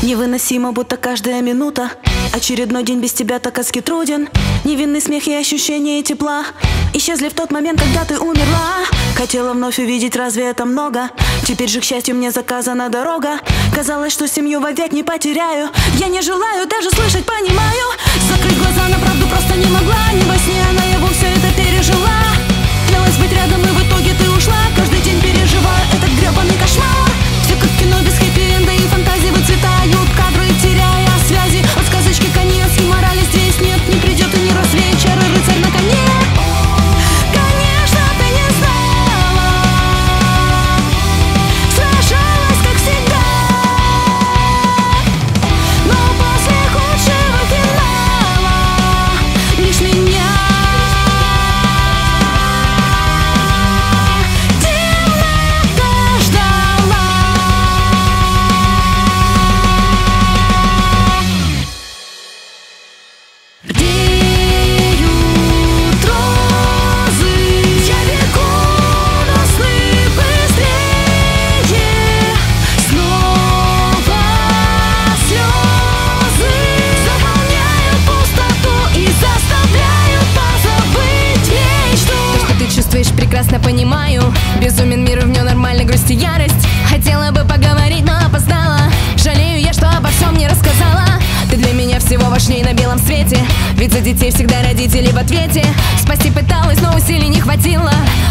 Невыносимо, будто каждая минута. Очередной день без тебя так адски труден. Невинный смех и ощущение тепла исчезли в тот момент, когда ты умерла. Хотела вновь увидеть, разве это много? Теперь же, к счастью, мне заказана дорога. Казалось, что семью вовек не потеряю. Я не желаю даже слышать, понимаю. Закрыть глаза на правду просто не могла. Не во сне, а наяву все это пережила. Клялась быть рядом, и в итоге ты ушла. Каждый день переживаю этот гребаный кошмар. Все как в кино, без хэппи-энда, и фантазии выцветают кадры, теряя связи. От сказочки конец, и морали здесь нет. Не придет и не развеет чары рыцарь на коне. Конечно, ты не знала, сражалась, как всегда, но после худшего финала лишь меня прекрасно понимаю. Безумен мир, и в нем нормально грусть и ярость. Хотела бы поговорить, но опоздала. Жалею я, что обо всем не рассказала. Ты для меня всего важней на белом свете. Ведь за детей всегда родители в ответе. Спасти пыталась, но усилий не хватило.